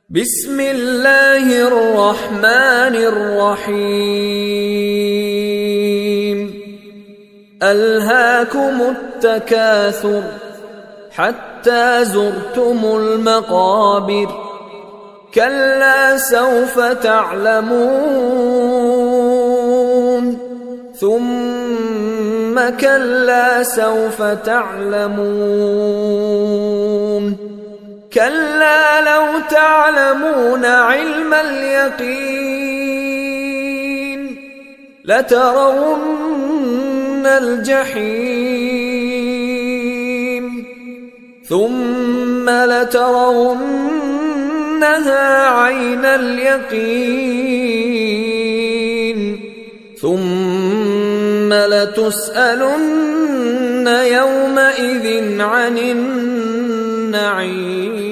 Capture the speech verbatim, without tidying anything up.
بسم الله الرحمن الرحيم ألهاكم التكاثر حتى زرتم المقابر كلا سوف تعلمون ثم كلا سوف تعلمون كلا لو تعلمون علم اليقين لترون الجحيم ثم لترونها عين اليقين ثم لتسألن يومئذ عن النعيم.